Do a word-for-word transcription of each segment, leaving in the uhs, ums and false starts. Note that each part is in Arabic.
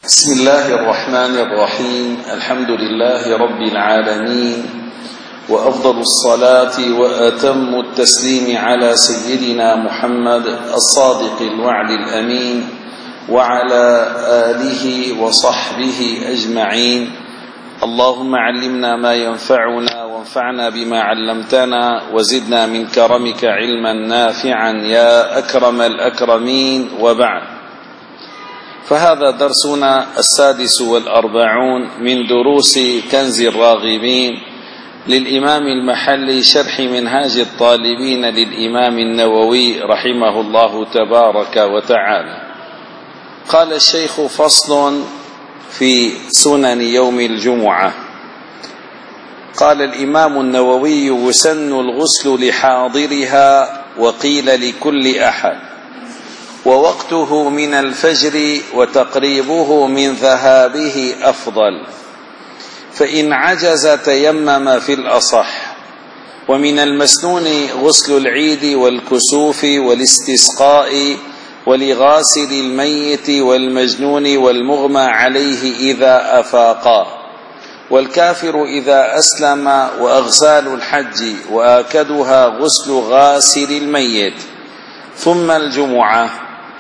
بسم الله الرحمن الرحيم. الحمد لله رب العالمين، وأفضل الصلاة وأتم التسليم على سيدنا محمد الصادق الوعد الأمين وعلى آله وصحبه أجمعين. اللهم علمنا ما ينفعنا وانفعنا بما علمتنا وزدنا من كرمك علما نافعا يا أكرم الأكرمين، وبعد، فهذا درسنا السادس والأربعون من دروس كنز الراغبين للإمام المحلي شرح منهاج الطالبين للإمام النووي رحمه الله تبارك وتعالى. قال الشيخ: فصل في سنن يوم الجمعة. قال الإمام النووي: يسن الغسل لحاضرها، وقيل لكل أحد، ووقته من الفجر وتقريبه من ذهابه أفضل، فإن عجز تيمم في الأصح. ومن المسنون غسل العيد والكسوف والاستسقاء ولغاسل الميت والمجنون والمغمى عليه إذا أفاقا، والكافر إذا أسلم، وأغسال الحج، وآكدها غسل غاسل الميت، ثم الجمعة،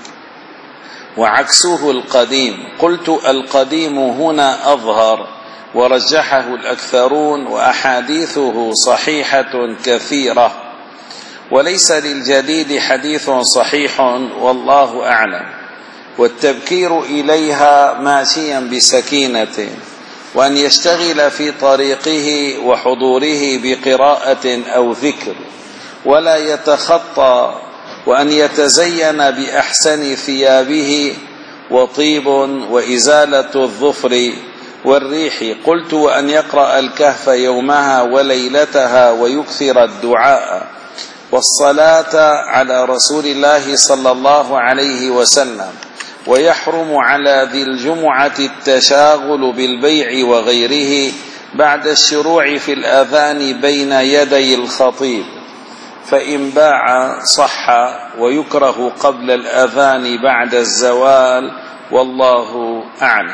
وعكسه القديم. قلت: القديم هنا أظهر، ورجحه الأكثرون، وأحاديثه صحيحة كثيرة، وليس للجديد حديث صحيح، والله أعلم. والتبكير إليها ماشيا بسكينة، وأن يشتغل في طريقه وحضوره بقراءة أو ذكر، ولا يتخطى، وأن يتزين بأحسن ثيابه، وطيب، وإزالة الظفر والريح. قلت: وأن يقرأ الكهف يومها وليلتها، ويكثر الدعاء والصلاة على رسول الله صلى الله عليه وسلم. ويحرم على ذي الجمعة التشاغل بالبيع وغيره بعد الشروع في الأذان بين يدي الخطيب، فإن باع صح، ويكره قبل الأذان بعد الزوال، والله أعلم.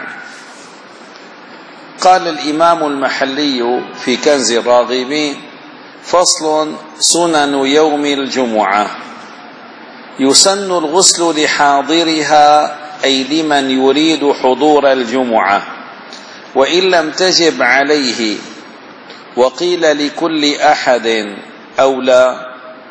قال الإمام المحلي في كنز الراغبين: فصل: سنن يوم الجمعة. يسن الغسل لحاضرها، أي لمن يريد حضور الجمعة، وإن لم تجب عليه، وقيل لكل أحد أو لا.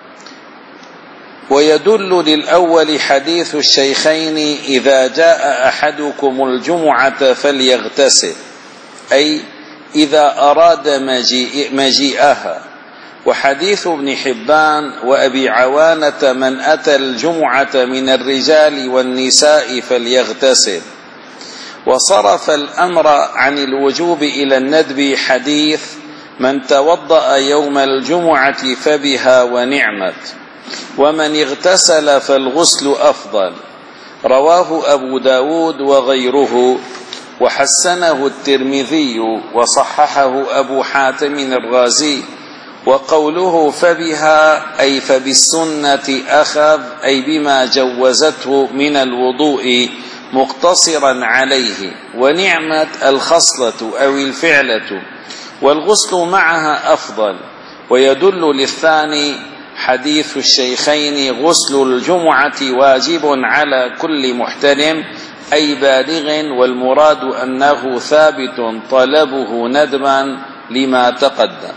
ويدل للأول حديث الشيخين: إذا جاء أحدكم الجمعة فليغتسل، أي إذا أراد مجيء مجيئها. وحديث ابن حبان وأبي عوانة: من أتى الجمعة من الرجال والنساء فليغتسل. وصرف الأمر عن الوجوب إلى الندب حديث: من توضأ يوم الجمعة فبها ونعمت، ومن اغتسل فالغسل أفضل. رواه أبو داود وغيره، وحسنه الترمذي، وصححه أبو حاتم الرازي. وقوله فبها أي فبالسنة أخذ، أي بما جوزته من الوضوء مقتصرا عليه. ونعمت الخصلة أو الفعلة، والغسل معها أفضل. ويدل للثاني حديث الشيخين: غسل الجمعة واجب على كل محتلم، أي بالغ، والمراد أنه ثابت طلبه ندما لما تقدم.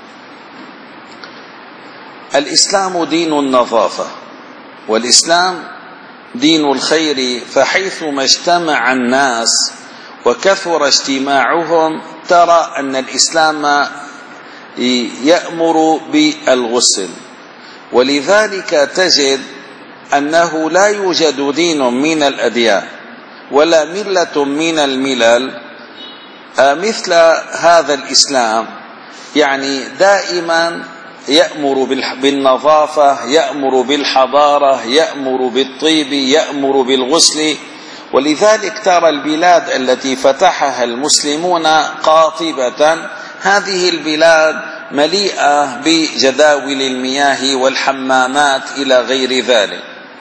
الإسلام دين النظافة، والإسلام دين الخير، فحيثما اجتمع الناس وكثر اجتماعهم ترى أن الإسلام يأمر بالغسل. ولذلك تجد أنه لا يوجد دين من الأديان ولا ملة من الملل مثل هذا الإسلام، يعني دائما يأمر بالنظافة، يأمر بالحضارة، يأمر بالطيب، يأمر بالغسل. ولذلك ترى البلاد التي فتحها المسلمون قاطبة، هذه البلاد مليئة بجداول المياه والحمامات إلى غير ذلك.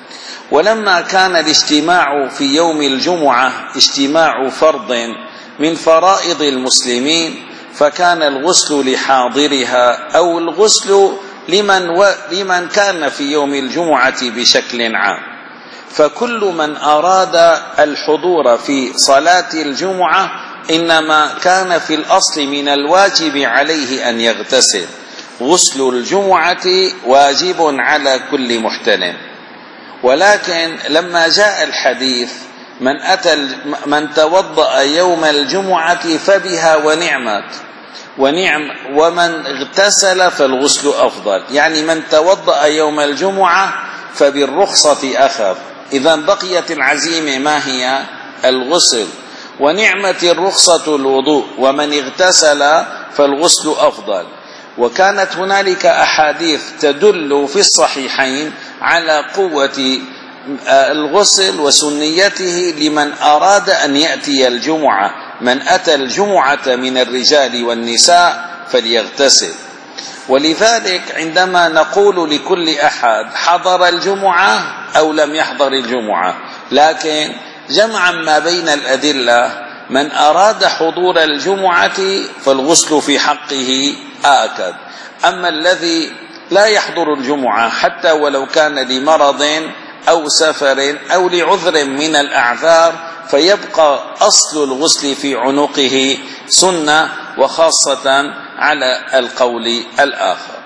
ولما كان الاجتماع في يوم الجمعة اجتماع فرض من فرائض المسلمين، فكان الغسل لحاضرها أو الغسل لمن, و لمن كان في يوم الجمعة بشكل عام. فكل من أراد الحضور في صلاة الجمعة إنما كان في الأصل من الواجب عليه أن يغتسل. غسل الجمعة واجب على كل محتلم، ولكن لما جاء الحديث من أتى من توضأ يوم الجمعة فبها ونعمت ونعم ومن اغتسل فالغسل أفضل، يعني من توضأ يوم الجمعة فبالرخصة أخذ. إذن بقيت العزيمة ما هي؟ الغسل. ونعمة الرخصة الوضوء، ومن اغتسل فالغسل أفضل. وكانت هنالك أحاديث تدل في الصحيحين على قوة الغسل وسنيته لمن أراد أن يأتي الجمعة. من أتى الجمعة من الرجال والنساء فليغتسل. ولذلك عندما نقول لكل أحد حضر الجمعة أو لم يحضر الجمعة، لكن جمعا ما بين الأدلة، من أراد حضور الجمعة فالغسل في حقه آكد. أما الذي لا يحضر الجمعة حتى ولو كان لمرض أو سفر أو لعذر من الأعذار فيبقى أصل الغسل في عنقه سنة، وخاصة على القول الآخر.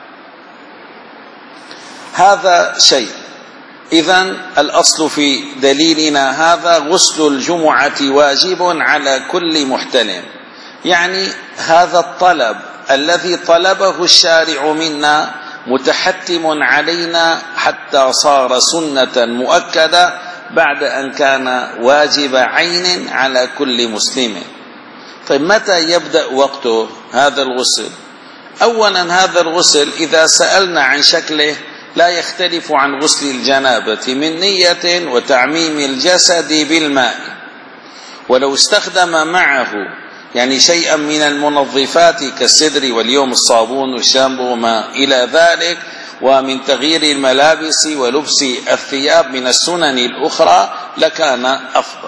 هذا شيء. إذن الأصل في دليلنا هذا غسل الجمعة واجب على كل محتلم، يعني هذا الطلب الذي طلبه الشارع منا متحتم علينا حتى صار سنة مؤكدة بعد أن كان واجب عين على كل مسلم. طيب متى يبدأ وقته هذا الغسل؟ أولا هذا الغسل إذا سألنا عن شكله لا يختلف عن غسل الجنابة من نية وتعميم الجسد بالماء، ولو استخدم معه يعني شيئا من المنظفات كالسدر واليوم الصابون والشامبو وما إلى ذلك، ومن تغيير الملابس ولبس الثياب من السنن الأخرى لكان أفضل.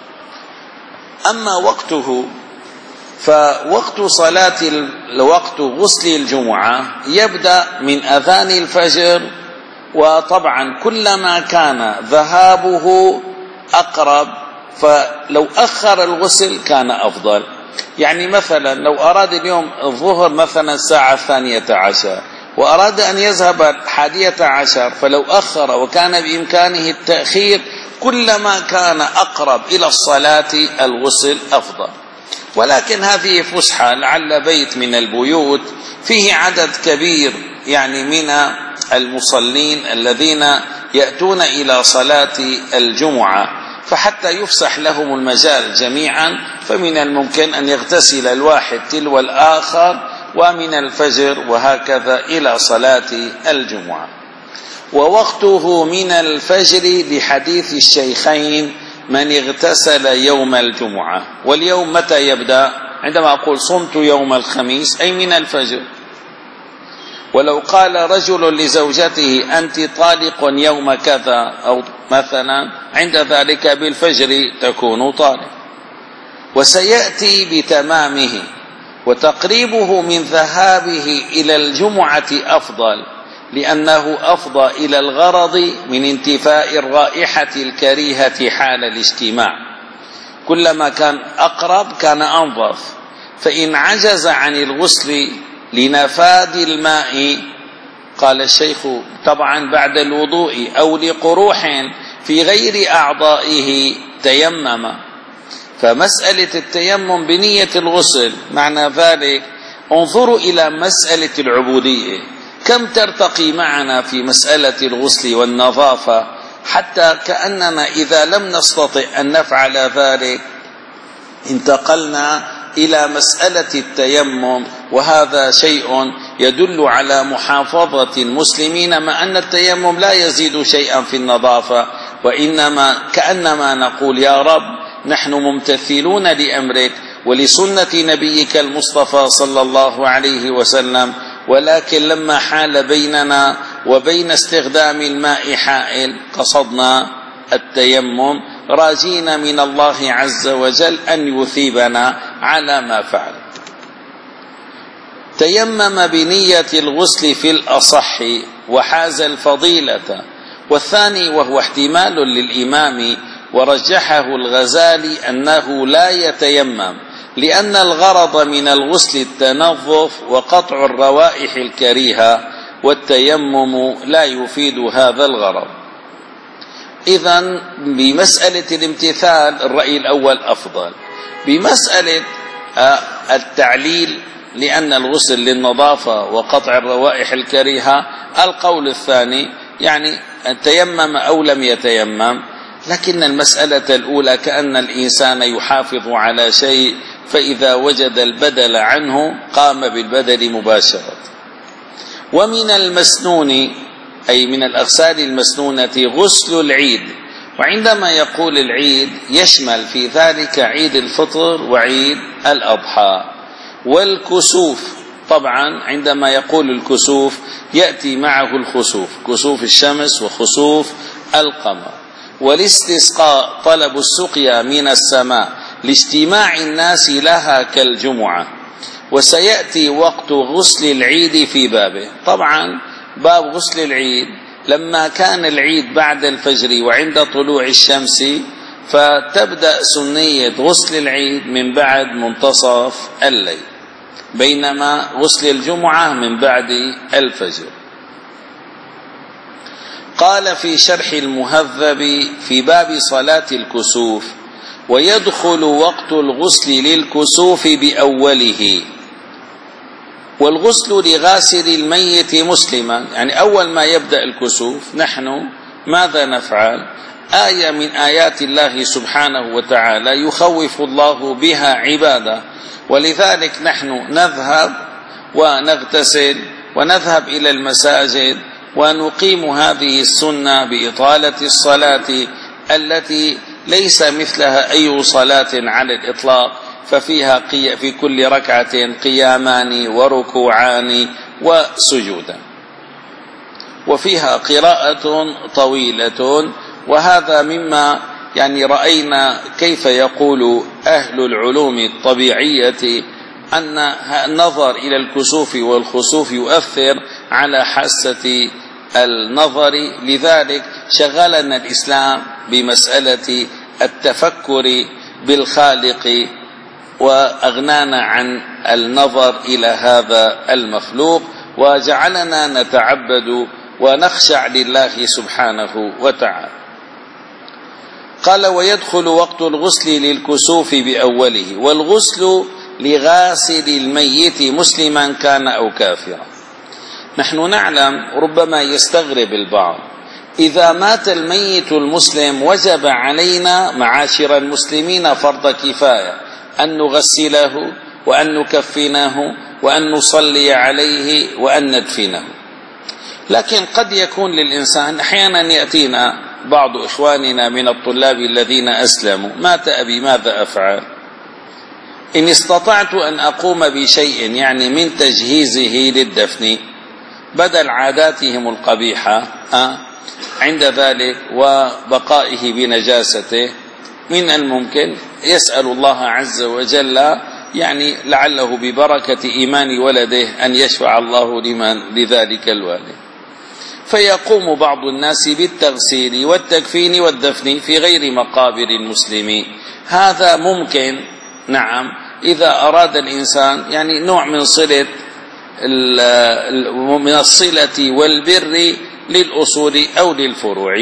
أما وقته فوقت صلاة وقت غسل الجمعة يبدأ من أذان الفجر، وطبعا كلما كان ذهابه أقرب فلو أخر الغسل كان أفضل. يعني مثلا لو أراد اليوم الظهر مثلا الساعة الثانية عشر وأراد أن يذهب الحادية عشر فلو أخر وكان بإمكانه التأخير، كلما كان أقرب إلى الصلاة الغسل أفضل. ولكن هذه فسحة، لعل بيت من البيوت فيه عدد كبير يعني من المصلين الذين يأتون إلى صلاة الجمعة، فحتى يفسح لهم المجال جميعا فمن الممكن أن يغتسل الواحد تلو الآخر ومن الفجر وهكذا إلى صلاة الجمعة. ووقته من الفجر لحديث الشيخين من اغتسل يوم الجمعة. واليوم متى يبدأ؟ عندما أقول صمت يوم الخميس أي من الفجر. ولو قال رجل لزوجته أنت طالق يوم كذا أو مثلا، عند ذلك بالفجر تكون طالق. وسيأتي بتمامه، وتقريبه من ذهابه إلى الجمعة أفضل، لأنه أفضى إلى الغرض من انتفاء الرائحة الكريهة حال الاجتماع. كلما كان أقرب كان أنظف. فإن عجز عن الغسل لنفاد الماء، قال الشيخ طبعا بعد الوضوء أو لقروح في غير أعضائه تيمم. فمسألة التيمم بنية الغسل، معنى ذلك انظروا إلى مسألة العبودية كم ترتقي معنا في مسألة الغسل والنظافة، حتى كأننا إذا لم نستطع أن نفعل ذلك انتقلنا إلى مسألة التيمم. وهذا شيء يدل على محافظة المسلمين، مع أن التيمم لا يزيد شيئا في النظافة، وإنما كأنما نقول يا رب نحن ممتثلون لأمرك ولسنة نبيك المصطفى صلى الله عليه وسلم، ولكن لما حال بيننا وبين استخدام الماء حائل قصدنا التيمم راجين من الله عز وجل أن يثيبنا على ما فعل. تيمم بنية الغسل في الأصح وحاز الفضيلة. والثاني وهو احتمال للإمام ورجحه الغزالي أنه لا يتيمم، لأن الغرض من الغسل التنظف وقطع الروائح الكريهة، والتيمم لا يفيد هذا الغرض. إذن بمسألة الامتثال الرأي الأول أفضل. بمسألة التعليل لأن الغسل للنظافة وقطع الروائح الكريهة القول الثاني، يعني تيمم أو لم يتيمم، لكن المسألة الأولى كأن الإنسان يحافظ على شيء فإذا وجد البدل عنه قام بالبدل مباشرة. ومن المسنون أي من الأغسال المسنونة غسل العيد، وعندما يقول العيد يشمل في ذلك عيد الفطر وعيد الأضحى. والكسوف طبعا عندما يقول الكسوف يأتي معه الخسوف، كسوف الشمس وخسوف القمر. والاستسقاء طلب السقيا من السماء لاجتماع الناس لها كالجمعة. وسيأتي وقت غسل العيد في بابه. طبعا باب غسل العيد لما كان العيد بعد الفجر وعند طلوع الشمس، فتبدأ سنية غسل العيد من بعد منتصف الليل، بينما غسل الجمعة من بعد الفجر. قال في شرح المهذب في باب صلاة الكسوف: ويدخل وقت الغسل للكسوف بأوله. والغسل لغاسل الميت مسلما، يعني أول ما يبدأ الكسوف نحن ماذا نفعل؟ آية من آيات الله سبحانه وتعالى يخوف الله بها عباده، ولذلك نحن نذهب ونغتسل ونذهب إلى المساجد ونقيم هذه السنة بإطالة الصلاة التي ليس مثلها أي صلاة على الإطلاق، ففيها في كل ركعة قيامان وركوعان وسجودا، وفيها قراءة طويلة. وهذا مما يعني رأينا كيف يقول أهل العلوم الطبيعية أن النظر إلى الكسوف والخسوف يؤثر على حاسة النظر، لذلك شغلنا الإسلام بمسألة التفكر بالخالق وأغنانا عن النظر إلى هذا المخلوق، وجعلنا نتعبد ونخشع لله سبحانه وتعالى. قال: ويدخل وقت الغسل للكسوف بأوله. والغسل لغاسل الميت مسلما كان أو كافرا. نحن نعلم ربما يستغرب البعض، إذا مات الميت المسلم وجب علينا معاشر المسلمين فرض كفاية أن نغسله وأن نكفنه وأن نصلي عليه وأن ندفنه. لكن قد يكون للإنسان أحيانا يأتينا بعض إخواننا من الطلاب الذين أسلموا: مات أبي ماذا أفعل؟ إن استطعت أن أقوم بشيء يعني من تجهيزه للدفن بدل عاداتهم القبيحة عند ذلك وبقائه بنجاسته، من الممكن يسأل الله عز وجل يعني لعله ببركة إيمان ولده أن يشفع الله لمن لذلك الوالد، فيقوم بعض الناس بالتغسيل والتكفين والدفن في غير مقابر المسلمين. هذا ممكن، نعم، إذا أراد الإنسان يعني نوع من صلة من الصلة والبر للأصول أو للفروع،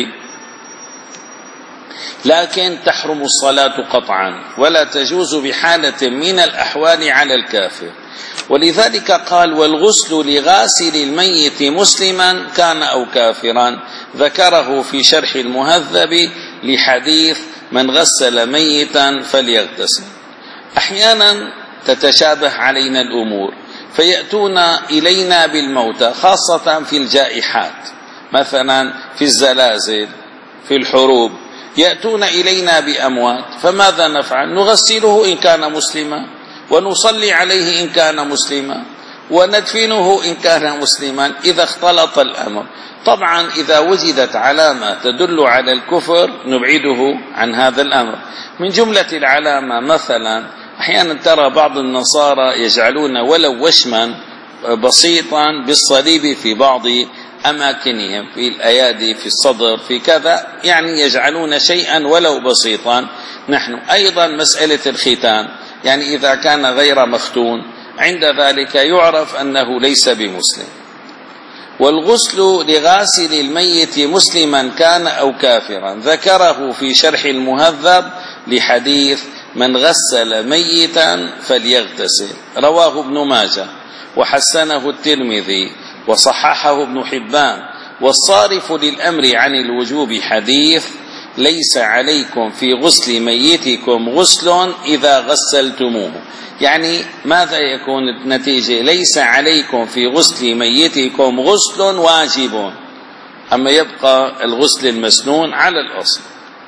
لكن تحرم الصلاة قطعا ولا تجوز بحالة من الأحوال على الكافر. ولذلك قال: والغسل لغاسل الميت مسلما كان أو كافرا، ذكره في شرح المهذب لحديث من غسل ميتا فليغتسل. أحيانا تتشابه علينا الأمور فيأتون إلينا بالموتى، خاصة في الجائحات، مثلا في الزلازل في الحروب يأتون إلينا بأموات، فماذا نفعل؟ نغسله إن كان مسلما ونصلي عليه إن كان مسلما، وندفنه إن كان مسلما إذا اختلط الأمر. طبعا إذا وجدت علامة تدل على الكفر نبعده عن هذا الأمر. من جملة العلامة مثلا أحيانا ترى بعض النصارى يجعلون ولو وشما بسيطا بالصليب في بعض أماكنهم، في الأيادي، في الصدر، في كذا، يعني يجعلون شيئا ولو بسيطا. نحن أيضا مسألة الختان، يعني إذا كان غير مختون عند ذلك يعرف أنه ليس بمسلم. والغسل لغاسل الميت مسلما كان أو كافرا ذكره في شرح المهذب لحديث من غسل ميتا فليغتسل، رواه ابن ماجه وحسنه الترمذي وصححه ابن حبان. والصارف للأمر عن الوجوب حديث ليس عليكم في غسل ميتكم غسل إذا غسلتموه، يعني ماذا يكون النتيجة؟ ليس عليكم في غسل ميتكم غسل واجب، أما يبقى الغسل المسنون على الأصل.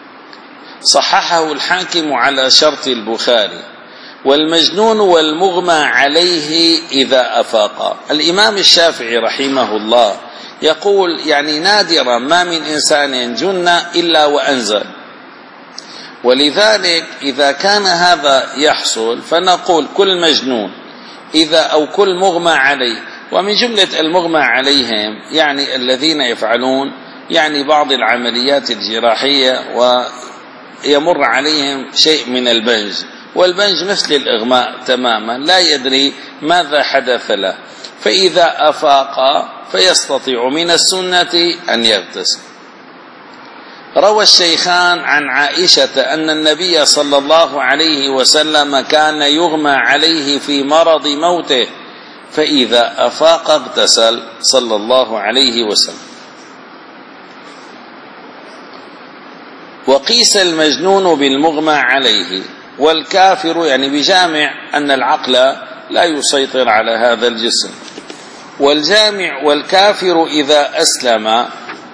صححه الحاكم على شرط البخاري. والمجنون والمغمى عليه إذا أفاق. الإمام الشافعي رحمه الله يقول يعني نادرا ما من إنسان جن إلا وأنزل، ولذلك إذا كان هذا يحصل فنقول كل مجنون إذا أو كل مغمى عليه. ومن جملة المغمى عليهم يعني الذين يفعلون يعني بعض العمليات الجراحية ويمر عليهم شيء من البنج، والبنج مثل الإغماء تماما، لا يدري ماذا حدث له، فإذا أفاق فيستطيع من السنة أن يغتسل. روى الشيخان عن عائشة أن النبي صلى الله عليه وسلم كان يغمى عليه في مرض موته فإذا أفاق اغتسل صلى الله عليه وسلم. وقيس المجنون بالمغمى عليه. والكافر يعني بجامع أن العقل لا يسيطر على هذا الجسم. والجامع والكافر إذا أسلم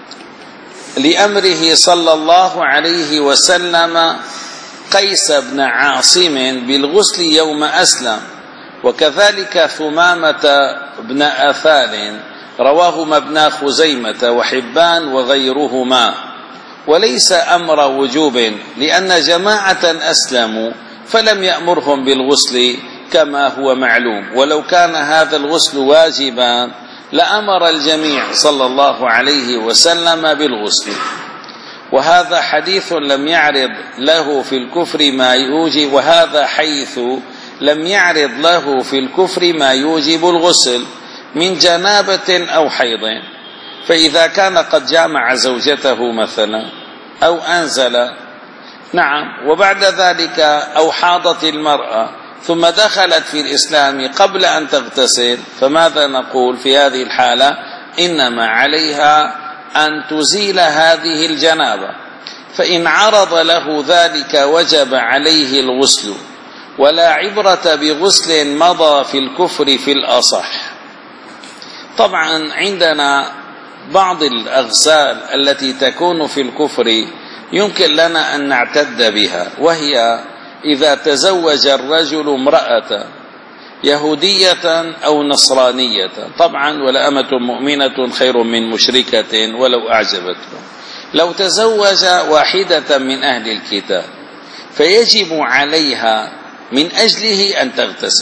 لأمره صلى الله عليه وسلم قيس بن عاصم بالغسل يوم أسلم، وكذلك ثمامة بن أثال رواهما ابن خزيمة وحبان وغيرهما. وليس أمر وجوب لأن جماعة أسلموا فلم يأمرهم بالغسل كما هو معلوم، ولو كان هذا الغسل واجبا لأمر الجميع صلى الله عليه وسلم بالغسل. وهذا حديث لم يعرض له في الكفر ما يوجب وهذا حيث لم يعرض له في الكفر ما يوجب الغسل من جنابة أو حيض. فإذا كان قد جامع زوجته مثلا أو أنزل نعم وبعد ذلك أو حاضت المرأة ثم دخلت في الإسلام قبل أن تغتسل، فماذا نقول في هذه الحالة؟ إنما عليها أن تزيل هذه الجنابة، فإن عرض له ذلك وجب عليه الغسل، ولا عبرة بغسل مضى في الكفر في الأصح. طبعا عندنا بعض الأغسال التي تكون في الكفر يمكن لنا أن نعتد بها، وهي إذا تزوج الرجل امرأة يهودية أو نصرانية، طبعا ولأمة مؤمنة خير من مشركة ولو أعجبتكم. لو تزوج واحدة من أهل الكتاب فيجب عليها من أجله أن تغتسل،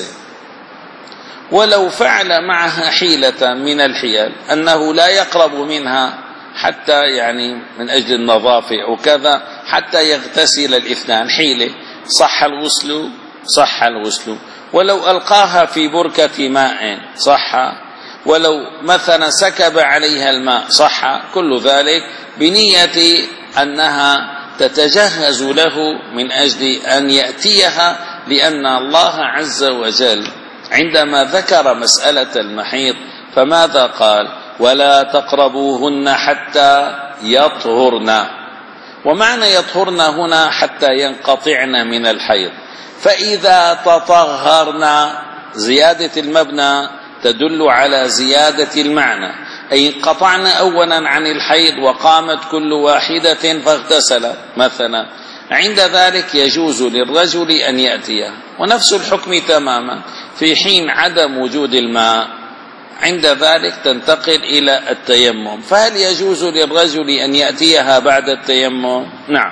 ولو فعل معها حيلة من الحيل أنه لا يقرب منها حتى يعني من أجل النظافة أو كذا حتى يغتسل الاثنان، حيلة، صح الغسل صح الغسل. ولو ألقاها في بركة ماء صح، ولو مثلا سكب عليها الماء صح، كل ذلك بنية أنها تتجهز له من أجل أن يأتيها، لأن الله عز وجل عندما ذكر مسألة المحيض فماذا قال؟ ولا تقربوهن حتى يطهرن. ومعنى يطهرن هنا حتى ينقطعن من الحيض، فإذا تطهرن زيادة المبنى تدل على زيادة المعنى، أي انقطعن أولا عن الحيض وقامت كل واحدة فاغتسلت مثلا، عند ذلك يجوز للرجل أن يأتيها. ونفس الحكم تماما في حين عدم وجود الماء عند ذلك تنتقل إلى التيمم. فهل يجوز للرجل أن يأتيها بعد التيمم؟ نعم.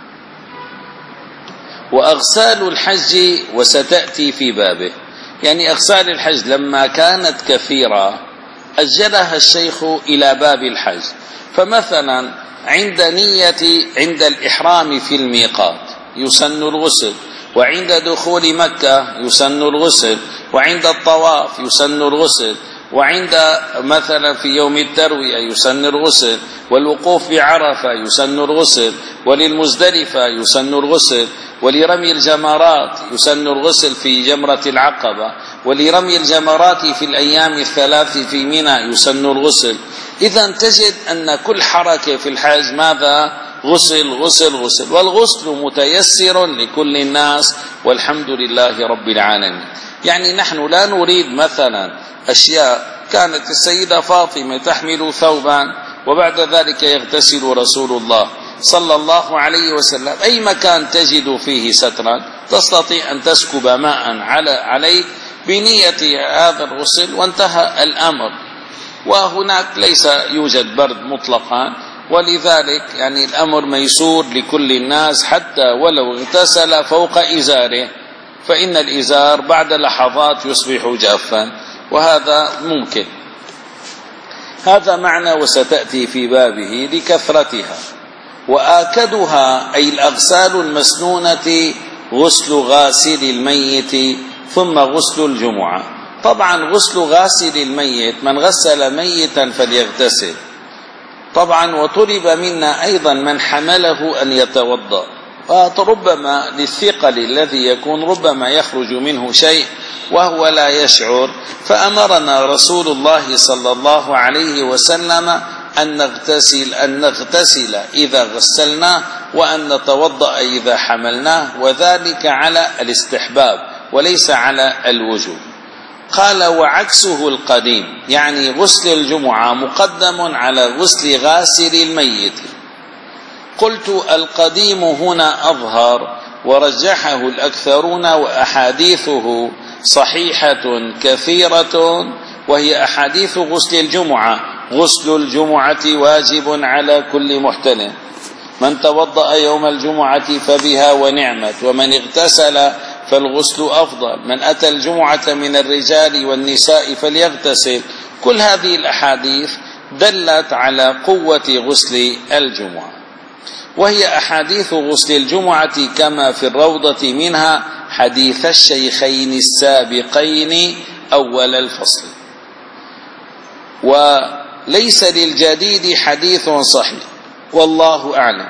وأغسال الحج وستأتي في بابه، يعني أغسال الحج لما كانت كثيرة أجلها الشيخ إلى باب الحج. فمثلا عند نية عند الإحرام في الميقات يسن الغسل، وعند دخول مكة يسن الغسل، وعند الطواف يسن الغسل، وعند مثلا في يوم التروية يسن الغسل، والوقوف بعرفة يسن الغسل، وللمزدلفة يسن الغسل، ولرمي الجمرات يسن الغسل في جمرة العقبة، ولرمي الجمرات في الأيام الثلاث في منى يسن الغسل. إذن تجد أن كل حركة في الحج ماذا؟ غسل غسل غسل، والغسل متيسر لكل الناس والحمد لله رب العالمين. يعني نحن لا نريد مثلا أشياء. كانت السيدة فاطمة تحمل ثوبا وبعد ذلك يغتسل رسول الله صلى الله عليه وسلم، أي مكان تجد فيه سترا تستطيع أن تسكب ماء على عليك بنية هذا الغسل وانتهى الأمر. وهناك ليس يوجد برد مطلقا، ولذلك يعني الأمر ميسور لكل الناس، حتى ولو اغتسل فوق إزاره فإن الإزار بعد لحظات يصبح جافا، وهذا ممكن. هذا معنى وستأتي في بابه لكثرتها. وآكدها أي الأغسال المسنونة غسل غاسل الميت ثم غسل الجمعة. طبعا غسل غاسل الميت من غسل ميتا فليغتسل طبعا، وطلب منا أيضا من حمله أن يتوضأ، فربما للثقل الذي يكون ربما يخرج منه شيء وهو لا يشعر، فأمرنا رسول الله صلى الله عليه وسلم أن نغتسل أن نغتسل إذا غسلناه، وأن نتوضأ إذا حملناه، وذلك على الاستحباب وليس على الوجوب. قال وعكسه القديم، يعني غسل الجمعة مقدم على غسل غاسل الميت. قلت القديم هنا أظهر ورجحه الأكثرون، وأحاديثه صحيحة كثيرة، وهي أحاديث غسل الجمعة. غسل الجمعة واجب على كل محتلم، من توضأ يوم الجمعة فبها ونعمت، ومن اغتسل فالغسل أفضل، من أتى الجمعة من الرجال والنساء فليغتسل. كل هذه الأحاديث دلت على قوة غسل الجمعة، وهي أحاديث غسل الجمعة كما في الروضة منها حديث الشيخين السابقين أول الفصل. وليس للجديد حديث صحيح والله أعلم،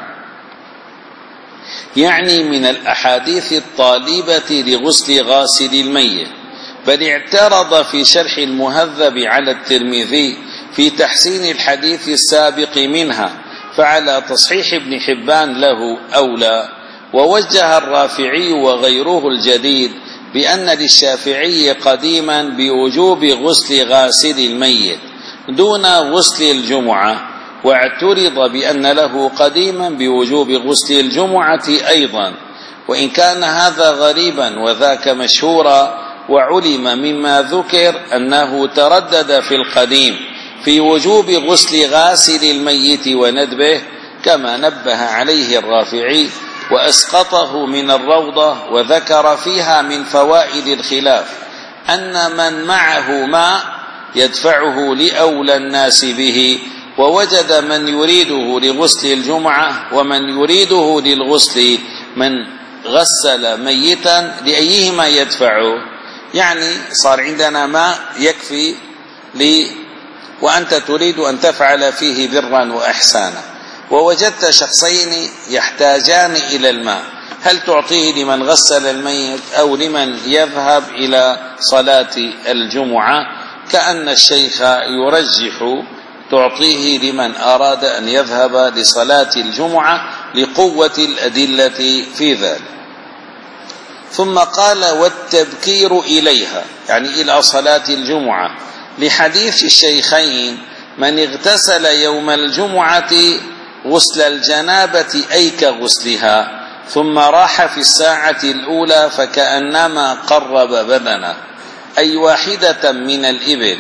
يعني من الأحاديث الطالبة لغسل غاسل الميت، بل اعترض في شرح المهذب على الترمذي في تحسين الحديث السابق منها، فعلى تصحيح ابن حبان له أولى. ووجه الرافعي وغيره الجديد بأن للشافعي قديما بوجوب غسل غاسل الميت دون غسل الجمعة، واعترض بأن له قديما بوجوب غسل الجمعة أيضا، وإن كان هذا غريبا وذاك مشهورا. وعلم مما ذكر أنه تردد في القديم في وجوب غسل غاسل الميت وندبه، كما نبه عليه الرافعي وأسقطه من الروضة، وذكر فيها من فوائد الخلاف أن من معه ماء يدفعه لأولى الناس به، ووجد من يريده لغسل الجمعة ومن يريده للغسل من غسل ميتا، لأيهما يدفعه؟ يعني صار عندنا ماء يكفي لي وأنت تريد أن تفعل فيه برا وإحسانا، ووجدت شخصين يحتاجان إلى الماء، هل تعطيه لمن غسل الميت أو لمن يذهب إلى صلاة الجمعة؟ كأن الشيخ يرجح تعطيه لمن أراد أن يذهب لصلاة الجمعة لقوة الأدلة في ذلك. ثم قال والتبكير إليها، يعني إلى صلاة الجمعة، لحديث الشيخين من اغتسل يوم الجمعة غسل الجنابة أي كغسلها ثم راح في الساعة الأولى فكأنما قرب بدنه، أي واحدة من الإبل،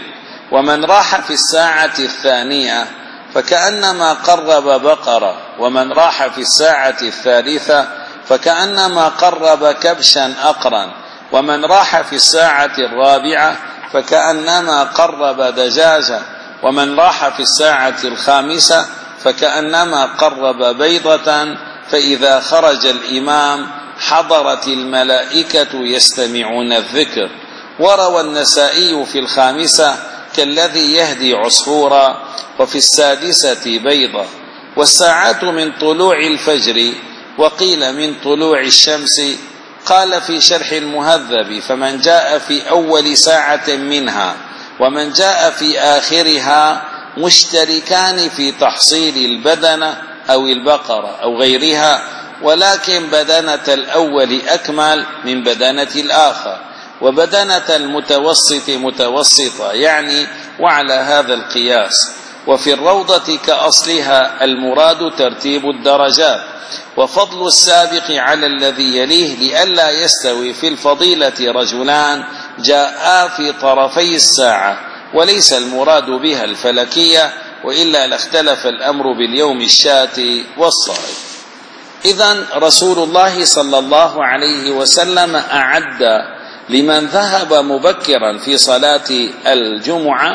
ومن راح في الساعة الثانية فكأنما قرب بقرة، ومن راح في الساعة الثالثة فكأنما قرب كبشا أقرا، ومن راح في الساعة الرابعة فكأنما قرب دجاجا، ومن راح في الساعة الخامسة فكأنما قرب بيضة، فإذا خرج الإمام حضرت الملائكة يستمعون الذكر. وروى النسائي في الخامسة كالذي يهدي عصفورا، وفي السادسة بيضة. والساعات من طلوع الفجر، وقيل من طلوع الشمس. قال في شرح المهذب: فمن جاء في أول ساعة منها ومن جاء في آخرها مشتركان في تحصيل البدنة أو البقرة أو غيرها، ولكن بدنة الأول أكمل من بدنة الآخر، وبدنة المتوسط متوسطة، يعني وعلى هذا القياس. وفي الروضة كأصلها المراد ترتيب الدرجات، وفضل السابق على الذي يليه، لئلا يستوي في الفضيلة رجلان جاءا في طرفي الساعة، وليس المراد بها الفلكية، وإلا لاختلف الأمر باليوم الشاتي والصائب. إذن رسول الله صلى الله عليه وسلم أعد لمن ذهب مبكرا في صلاة الجمعة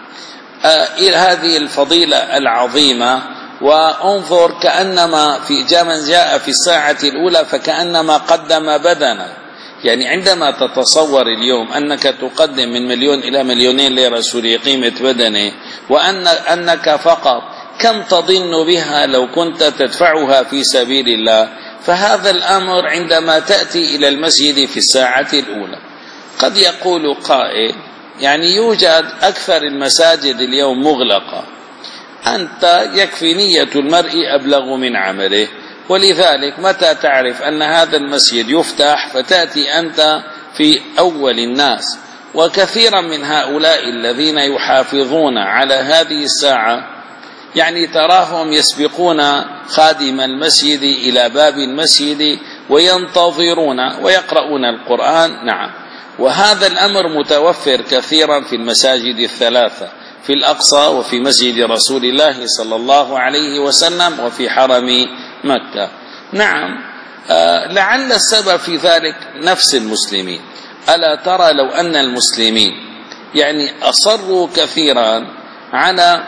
إلى هذه الفضيلة العظيمة. وانظر كأنما في من جاء في الساعة الأولى فكأنما قدم بدنا، يعني عندما تتصور اليوم أنك تقدم من مليون إلى مليونين ليرة سورية قيمة بدنه، وأن أنك فقط كم تظن بها لو كنت تدفعها في سبيل الله، فهذا الأمر عندما تأتي إلى المسجد في الساعة الأولى. قد يقول قائل: يعني يوجد أكثر المساجد اليوم مغلقة، أنت يكفي نية المرء أبلغ من عمله، ولذلك متى تعرف أن هذا المسجد يفتح فتأتي أنت في أول الناس. وكثيرا من هؤلاء الذين يحافظون على هذه الساعة يعني تراهم يسبقون خادم المسجد إلى باب المسجد وينتظرون ويقرؤون القرآن. نعم، وهذا الأمر متوفر كثيرا في المساجد الثلاثة، في الأقصى وفي مسجد رسول الله صلى الله عليه وسلم وفي حرم مكة. نعم، آه لعل السبب في ذلك نفس المسلمين. ألا ترى لو أن المسلمين يعني أصروا كثيرا على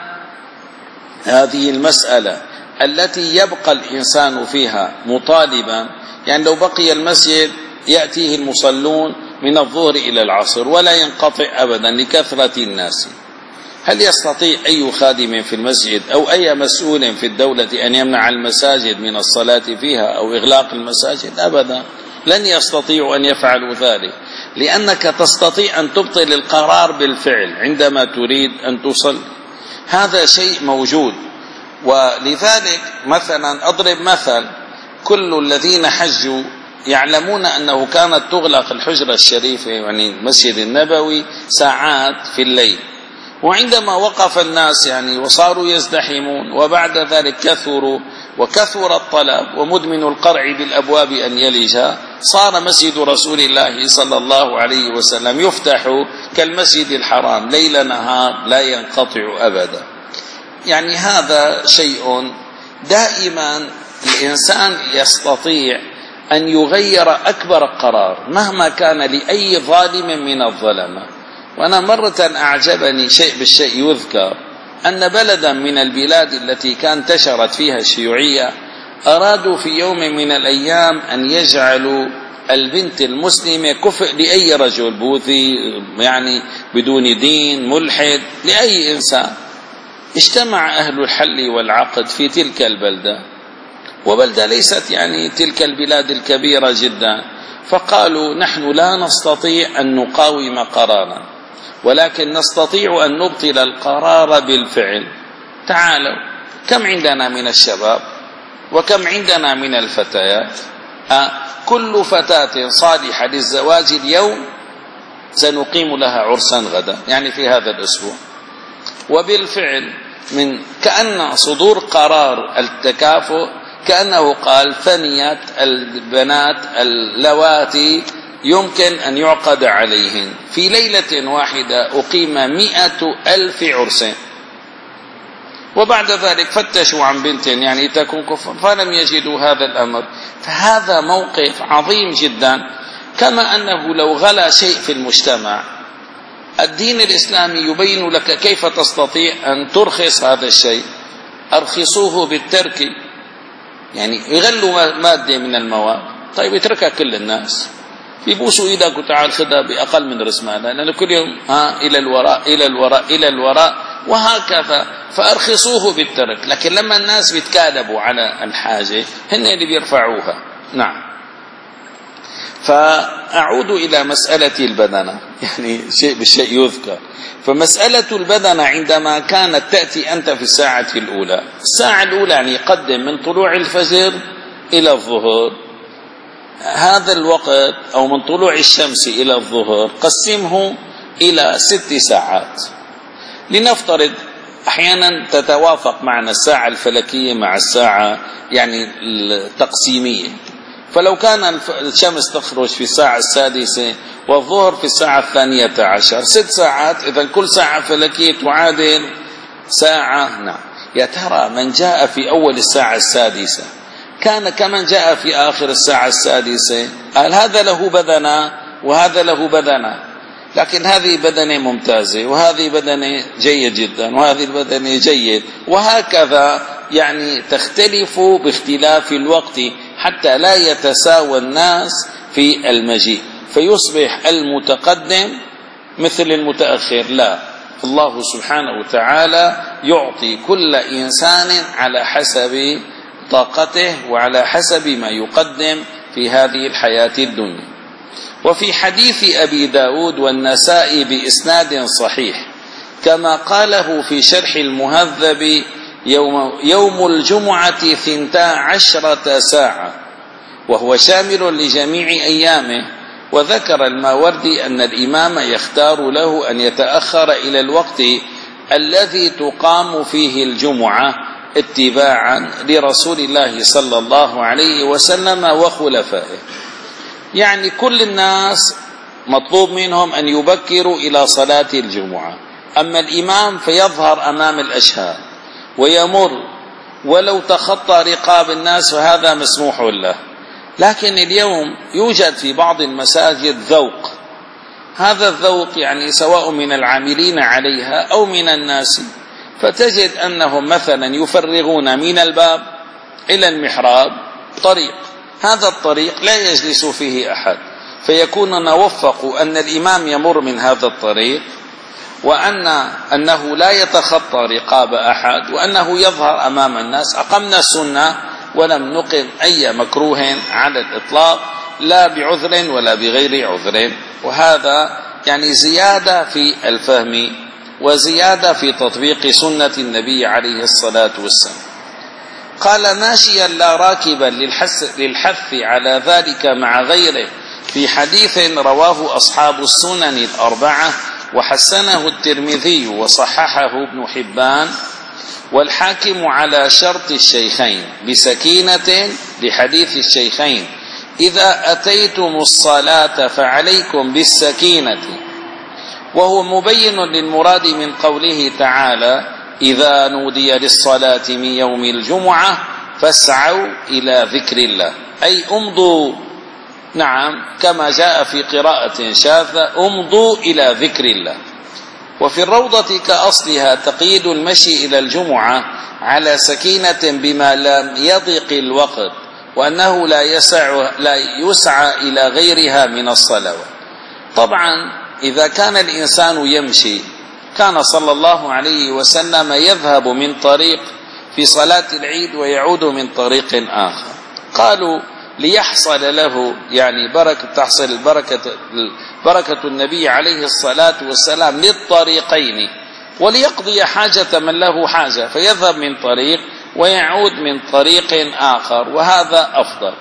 هذه المسألة التي يبقى الإنسان فيها مطالبا، يعني لو بقي المسجد يأتيه المصلون من الظهر إلى العصر ولا ينقطع أبدا لكثرة الناس، هل يستطيع أي خادم في المسجد أو أي مسؤول في الدولة أن يمنع المساجد من الصلاة فيها أو إغلاق المساجد؟ أبدا، لن يستطيعوا أن يفعلوا ذلك، لأنك تستطيع أن تبطل القرار بالفعل عندما تريد أن تصل. هذا شيء موجود. ولذلك مثلا أضرب مثل: كل الذين حجوا يعلمون أنه كانت تغلق الحجرة الشريفة يعني المسجد النبوي ساعات في الليل، وعندما وقف الناس يعني وصاروا يزدحمون وبعد ذلك كثروا وكثر الطلب ومدمن القرع بالأبواب أن يلجها، صار مسجد رسول الله صلى الله عليه وسلم يفتح كالمسجد الحرام ليل نهار لا ينقطع أبدا. يعني هذا شيء دائما الإنسان يستطيع أن يغير أكبر قرار مهما كان لأي ظالم من الظلمة. وأنا مرة أعجبني شيء بالشيء يذكر أن بلدا من البلاد التي كان انتشرت فيها الشيوعية أرادوا في يوم من الأيام أن يجعلوا البنت المسلمة كفء لأي رجل بوذي يعني بدون دين ملحد لأي إنسان. اجتمع أهل الحل والعقد في تلك البلدة، وبلدة ليست يعني تلك البلاد الكبيرة جدا، فقالوا: نحن لا نستطيع أن نقاوم قرارا، ولكن نستطيع أن نبطل القرار بالفعل. تعالوا، كم عندنا من الشباب وكم عندنا من الفتيات؟ أه كل فتاة صالحة للزواج اليوم سنقيم لها عرسا غدا، يعني في هذا الأسبوع. وبالفعل من كأن صدور قرار التكافؤ كأنه قال: ثنيت البنات اللواتي يمكن أن يعقد عليهن. في ليلة واحدة أقيم مئة ألف عرس، وبعد ذلك فتشوا عن بنت يعني تكون كفر فلم يجدوا هذا الأمر. فهذا موقف عظيم جدا. كما أنه لو غلا شيء في المجتمع، الدين الإسلامي يبين لك كيف تستطيع أن ترخص هذا الشيء. أرخصوه بالترك، يعني يغلوا مادة من المواد، طيب يتركها كل الناس، يبوسوا إيدك وتعال خذها بأقل من رسمالها، لأن كل يوم ها إلى الوراء إلى الوراء إلى الوراء وهكذا. فأرخصوه بالترك. لكن لما الناس بيتكالبوا على الحاجة هن اللي بيرفعوها. نعم. فأعود إلى مسألة البدنة، يعني شيء بالشيء يذكر. فمسألة البدنة عندما كانت تأتي أنت في الساعة الأولى، الساعة الأولى يعني يقدم من طلوع الفجر إلى الظهر، هذا الوقت أو من طلوع الشمس إلى الظهر قسمه إلى ست ساعات. لنفترض أحيانا تتوافق معنا الساعة الفلكية مع الساعة يعني التقسيمية، فلو كان الشمس تخرج في الساعة السادسة والظهر في الساعة الثانية عشر، ست ساعات، إذن كل ساعة فلكية تعادل ساعة. نعم. يا ترى من جاء في أول الساعة السادسة كان كمن جاء في آخر الساعة السادسة؟ قال هذا له بدنة وهذا له بدنة، لكن هذه بدنة ممتازة وهذه بدنة جيد جدا وهذه البدنة جيد، وهكذا يعني تختلف باختلاف الوقت حتى لا يتساوى الناس في المجيء، فيصبح المتقدم مثل المتأخر. لا، الله سبحانه وتعالى يعطي كل إنسان على حسب طاقته وعلى حسب ما يقدم في هذه الحياة الدنيا. وفي حديث أبي داود والنسائي بإسناد صحيح كما قاله في شرح المهذب: يوم, يوم الجمعة ثنتا عشرة ساعة، وهو شامل لجميع أيامه. وذكر الماوردي أن الإمام يختار له أن يتأخر إلى الوقت الذي تقام فيه الجمعة اتباعا لرسول الله صلى الله عليه وسلم وخلفائه. يعني كل الناس مطلوب منهم أن يبكروا إلى صلاة الجمعة، أما الإمام فيظهر أمام الأشهاد ويمر ولو تخطى رقاب الناس فهذا مسموح له. لكن اليوم يوجد في بعض المساجد ذوق، هذا الذوق يعني سواء من العاملين عليها أو من الناس، فتجد أنهم مثلا يفرغون من الباب إلى المحراب طريق، هذا الطريق لا يجلس فيه أحد، فيكون نوفق أن الإمام يمر من هذا الطريق، وأن أنه لا يتخطى رقاب أحد، وأنه يظهر أمام الناس. أقمنا السنة ولم نقم أي مكروه على الإطلاق، لا بعذر ولا بغير عذر. وهذا يعني زيادة في الفهم وزيادة في تطبيق سنة النبي عليه الصلاة والسلام. قال: ماشيا لا راكبا للحث, للحث على ذلك مع غيره، في حديث رواه أصحاب السنن الأربعة وحسنه الترمذي وصححه ابن حبان والحاكم على شرط الشيخين بسكينة لحديث الشيخين: إذا أتيتم الصلاة فعليكم بالسكينة. وهو مبين للمراد من قوله تعالى: إذا نودي للصلاة من يوم الجمعة فاسعوا إلى ذكر الله، أي امضوا. نعم، كما جاء في قراءة شاذة: امضوا إلى ذكر الله. وفي الروضة كأصلها تقييد المشي إلى الجمعة على سكينة بما لم يضيق الوقت، وأنه لا يسع, لا يسعى إلى غيرها من الصلوات. طبعا إذا كان الإنسان يمشي، كان صلى الله عليه وسلم يذهب من طريق في صلاة العيد ويعود من طريق آخر. قالوا ليحصل له يعني بركة، تحصل البركة بركة النبي عليه الصلاة والسلام للطريقين، وليقضي حاجة من له حاجة، فيذهب من طريق ويعود من طريق آخر، وهذا أفضل.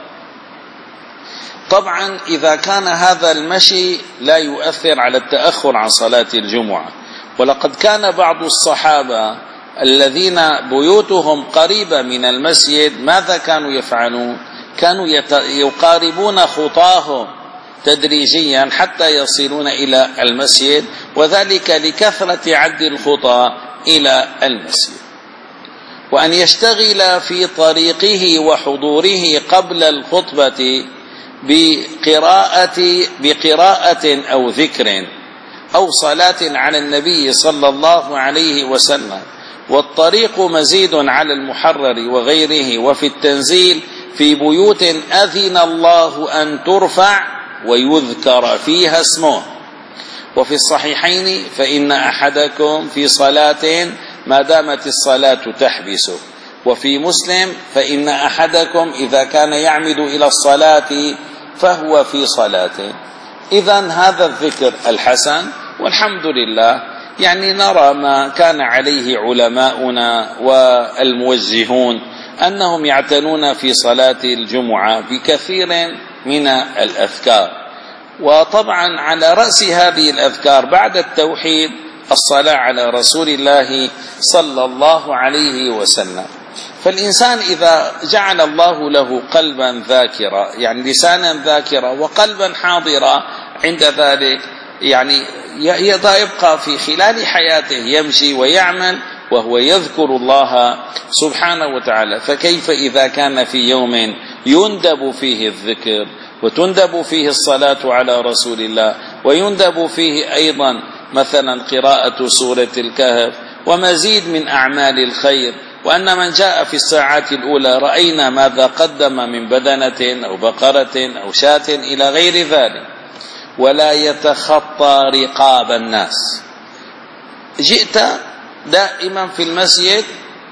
طبعا إذا كان هذا المشي لا يؤثر على التأخر عن صلاة الجمعة. ولقد كان بعض الصحابة الذين بيوتهم قريبة من المسجد ماذا كانوا يفعلون؟ كانوا يقاربون خطاهم تدريجيا حتى يصلون إلى المسجد، وذلك لكثرة عد الخطى إلى المسجد. وأن يشتغل في طريقه وحضوره قبل الخطبة بقراءة بقراءة أو ذكر أو صلاة على النبي صلى الله عليه وسلم. والطريق مزيد على المحرر وغيره. وفي التنزيل في بيوت أذن الله أن ترفع ويذكر فيها اسمه. وفي الصحيحين فإن أحدكم في صلاة ما دامت الصلاة تحبسه. وفي مسلم فإن أحدكم إذا كان يعمد إلى الصلاة فهو في صلاة. إذن هذا الذكر الحسن، والحمد لله يعني نرى ما كان عليه علماؤنا والموجهون أنهم يعتنون في صلاة الجمعة بكثير من الأذكار. وطبعا على رأس هذه الأذكار بعد التوحيد الصلاة على رسول الله صلى الله عليه وسلم. فالإنسان إذا جعل الله له قلبا ذاكرا، يعني لسانا ذاكرا وقلبا حاضرا عند ذلك، يعني يبقى في خلال حياته يمشي ويعمل وهو يذكر الله سبحانه وتعالى. فكيف إذا كان في يوم يندب فيه الذكر وتندب فيه الصلاة على رسول الله ويندب فيه أيضا مثلا قراءة سورة الكهف ومزيد من أعمال الخير، وأن من جاء في الساعات الأولى رأينا ماذا قدم من بدنة أو بقرة أو شاة إلى غير ذلك. ولا يتخطى رقاب الناس. جئت دائما في المسجد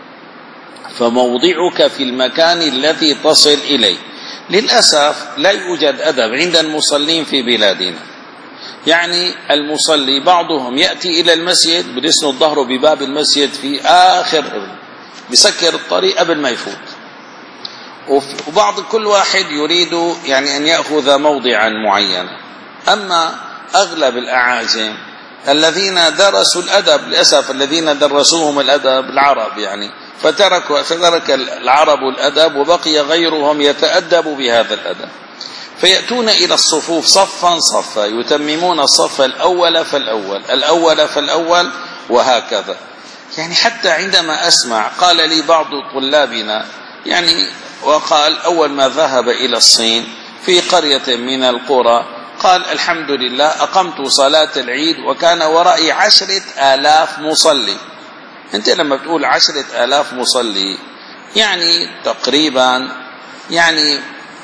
فموضعك في المكان الذي تصل إليه. للأسف لا يوجد أدب عند المصلين في بلادنا. يعني المصلي بعضهم يأتي إلى المسجد بيسند ظهره بباب المسجد في آخر، بيسكر الطريق قبل ما يفوت. وبعض كل واحد يريد يعني أن يأخذ موضعا معينا. أما أغلب الأعاجم الذين درسوا الأدب، للأسف الذين درسوهم الأدب العرب يعني، فتركوا فترك العرب الأدب وبقي غيرهم يتأدب بهذا الأدب، فيأتون إلى الصفوف صفا صفا، يتممون الصف الأول فالأول الأول فالأول وهكذا. يعني حتى عندما أسمع، قال لي بعض طلابنا يعني، وقال أول ما ذهب إلى الصين في قرية من القرى قال الحمد لله أقمت صلاة العيد وكان ورائي عشرة آلاف مصلي. أنت لما بتقول عشرة آلاف مصلي يعني تقريبا يعني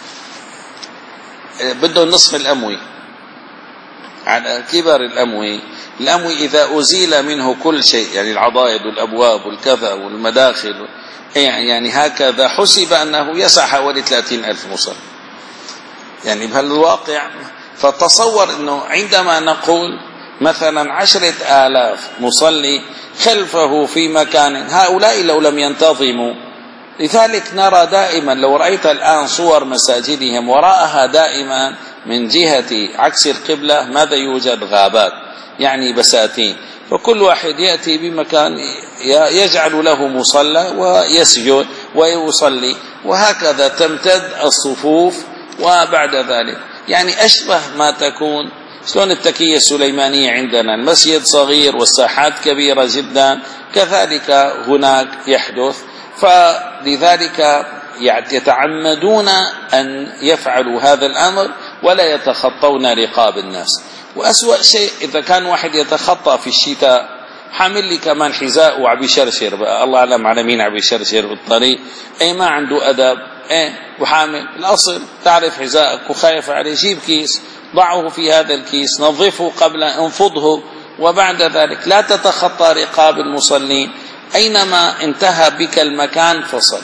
بده نصف الأموي على كبر الأموي. الأموي إذا أزيل منه كل شيء، يعني العضائد والأبواب والكذا والمداخل، يعني هكذا حسب أنه يسع حوالي ثلاثين ألف مصلي يعني بهالواقع. فتصور أنه عندما نقول مثلا عشرة آلاف مصلي خلفه في مكان، هؤلاء لو لم ينتظموا. لذلك نرى دائما لو رأيت الآن صور مساجدهم وراءها دائما من جهة عكس القبلة ماذا يوجد؟ غابات، يعني بساتين. فكل واحد يأتي بمكان يجعل له مصلى ويسجد ويصلي، وهكذا تمتد الصفوف. وبعد ذلك يعني أشبه ما تكون شلون التكية السليمانية عندنا، المسجد صغير والساحات كبيرة جدا، كذلك هناك يحدث. فلذلك يتعمدون أن يفعلوا هذا الأمر ولا يتخطون رقاب الناس. وأسوأ شيء إذا كان واحد يتخطى في الشتاء حامل لي كمان حذاء وعبي شرشر، بقى الله أعلم على مين عبي شرشر بالطريق، أي ما عنده أدب، ايه وحامل الأصل تعرف حذائك وخايف عليه، جيب كيس ضعه في هذا الكيس، نظفه قبل انفضه، وبعد ذلك لا تتخطى رقاب المصلين. أينما انتهى بك المكان فصل.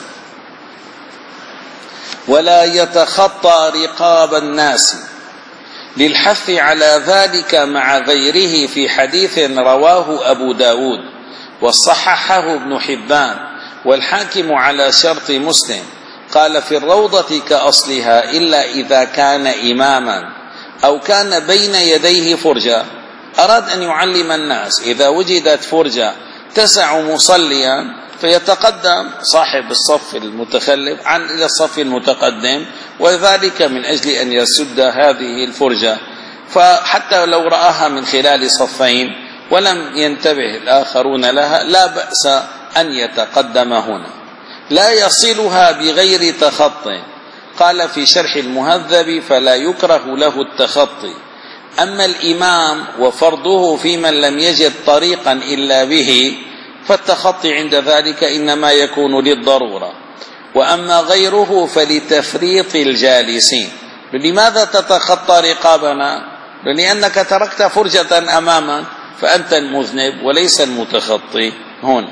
ولا يتخطى رقاب الناس، للحث على ذلك مع غيره في حديث رواه أبو داود وصححه ابن حبان والحاكم على شرط مسلم. قال في الروضة كأصلها إلا إذا كان إماما أو كان بين يديه فرجة. أراد أن يعلم الناس إذا وجدت فرجة تسع مصليا فيتقدم صاحب الصف المتخلف عن إلى الصف المتقدم وذلك من أجل أن يسد هذه الفرجة. فحتى لو رآها من خلال صفين ولم ينتبه الآخرون لها لا بأس أن يتقدم هنا، لا يصلها بغير تخطي. قال في شرح المهذب: فلا يكره له التخطي. أما الإمام وفرضه في من لم يجد طريقا إلا به فالتخطي عند ذلك إنما يكون للضرورة، وأما غيره فلتفريط الجالسين. لماذا تتخطى رقابنا؟ لأنك تركت فرجة أمامك، فأنت المذنب وليس المتخطي هنا.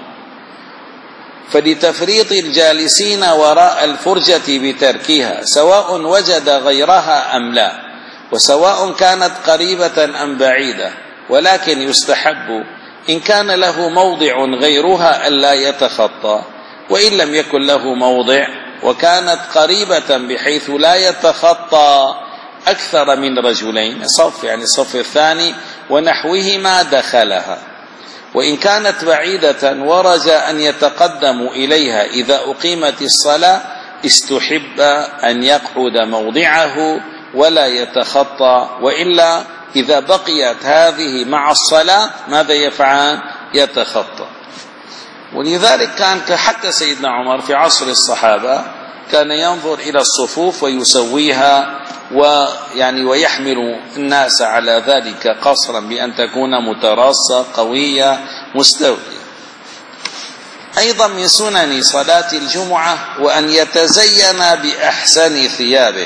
فلتفريط الجالسين وراء الفرجة بتركها، سواء وجد غيرها أم لا، وسواء كانت قريبة أم بعيدة، ولكن يستحب إن كان له موضع غيرها ألا يتخطى، وإن لم يكن له موضع وكانت قريبة بحيث لا يتخطى أكثر من رجلين، صف يعني الصف الثاني ونحوهما، دخلها. وإن كانت بعيدة ورجى أن يتقدموا إليها إذا أقيمت الصلاة استحب أن يقعد موضعه ولا يتخطى، وإلا إذا بقيت هذه مع الصلاة ماذا يفعل؟ يتخطى. ولذلك كان حتى سيدنا عمر في عصر الصحابة كان ينظر إلى الصفوف ويسويها، ويعني ويحمل الناس على ذلك قصرا بأن تكون متراصة قوية مستوية. أيضا من سنن صلاة الجمعة وأن يتزين بأحسن ثيابه،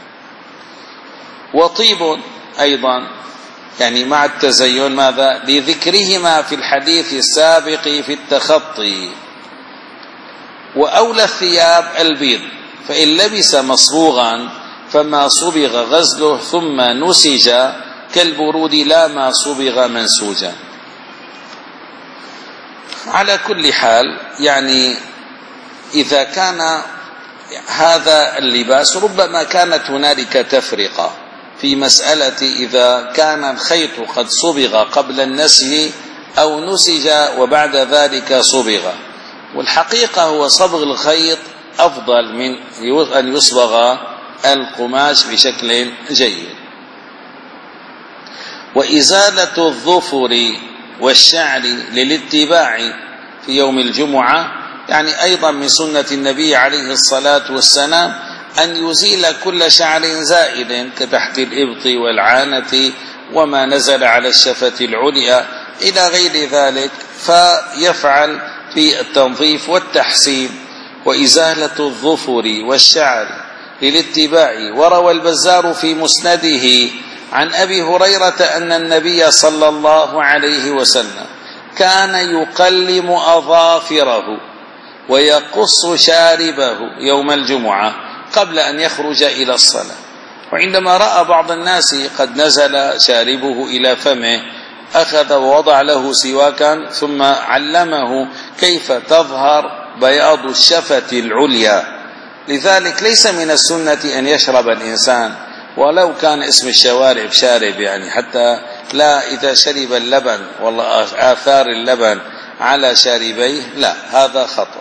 وطيب أيضا يعني مع التزين، ماذا؟ لذكرهما في الحديث السابق في التخطي. وأولى الثياب البيض، فإن لبس مصبوغا فما صبغ غزله ثم نسج كالبرود لا ما صبغ منسوجا. على كل حال يعني إذا كان هذا اللباس ربما كانت هنالك تفرقة في مسألة إذا كان الخيط قد صبغ قبل النسج أو نسج وبعد ذلك صبغ، والحقيقة هو صبغ الخيط أفضل من أن يصبغ القماش بشكل جيد. وإزالة الظفر والشعر للاتباع في يوم الجمعة يعني أيضا من سنة النبي عليه الصلاة والسلام أن يزيل كل شعر زائد كتحت الإبط والعانة وما نزل على الشفة العليا إلى غير ذلك، فيفعل في التنظيف والتحسين. وإزالة الظفر والشعر للاتباع. وروى البزار في مسنده عن أبي هريرة أن النبي صلى الله عليه وسلم كان يقلم أظافره ويقص شاربه يوم الجمعة قبل أن يخرج إلى الصلاة، وعندما رأى بعض الناس قد نزل شاربه إلى فمه أخذ ووضع له سواكا ثم علمه كيف تظهر بياض الشفة العليا. لذلك ليس من السنة أن يشرب الإنسان ولو كان اسم الشوارب شارب، يعني حتى لا إذا شرب اللبن والله آثار اللبن على شاربيه، لا هذا خطأ.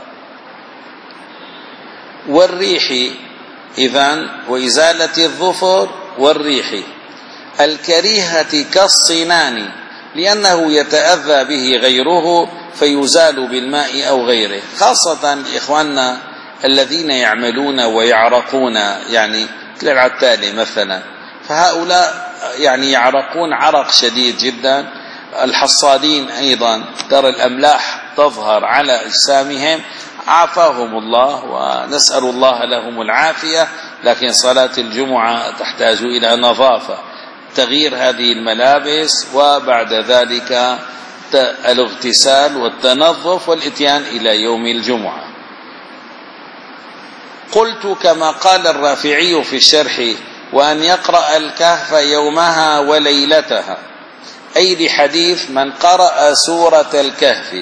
والريح إذن، وإزالة الظفر والريح الكريهة كالصنان لأنه يتأذى به غيره فيزال بالماء أو غيره، خاصة لإخواننا الذين يعملون ويعرقون، يعني كالعتالة مثلا، فهؤلاء يعني يعرقون عرق شديد جدا. الحصادين أيضا ترى الأملاح تظهر على أجسامهم، عافاهم الله ونسأل الله لهم العافية، لكن صلاة الجمعة تحتاج إلى نظافة، تغيير هذه الملابس وبعد ذلك الاغتسال والتنظف والإتيان إلى يوم الجمعة. قلت كما قال الرافعي في الشرح: وأن يقرأ الكهف يومها وليلتها، أي لحديث من قرأ سورة الكهف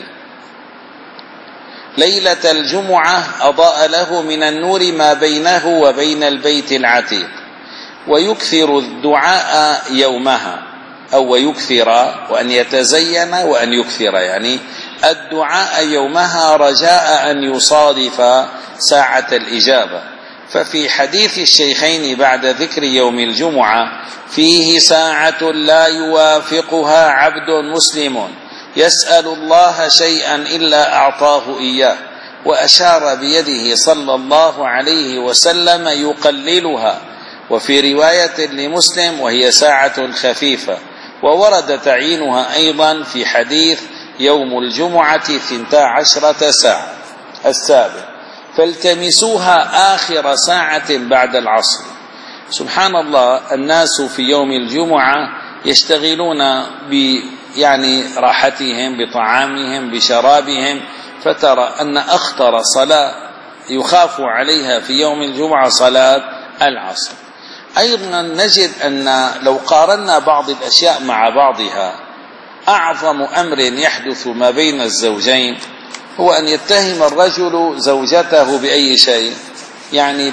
ليلة الجمعة أضاء له من النور ما بينه وبين البيت العتيق. ويكثر الدعاء يومها، أو ويكثر، وأن يتزين وأن يكثر، يعني الدعاء يومها رجاء أن يصادف ساعة الإجابة. ففي حديث الشيخين بعد ذكر يوم الجمعة فيه ساعة لا يوافقها عبد مسلم يسأل الله شيئا إلا أعطاه إياه، وأشار بيده صلى الله عليه وسلم يقللها. وفي رواية لمسلم وهي ساعة خفيفة، وورد تعيينها أيضا في حديث يوم الجمعة ثنتا عشرة ساعة. السابع: فالتمسوها آخر ساعة بعد العصر. سبحان الله، الناس في يوم الجمعة يشتغلون ب يعني راحتهم، بطعامهم، بشرابهم، فترى أن أخطر صلاة يخاف عليها في يوم الجمعة صلاة العصر. أيضا نجد أن لو قارنا بعض الأشياء مع بعضها، أعظم أمر يحدث ما بين الزوجين هو أن يتهم الرجل زوجته بأي شيء، يعني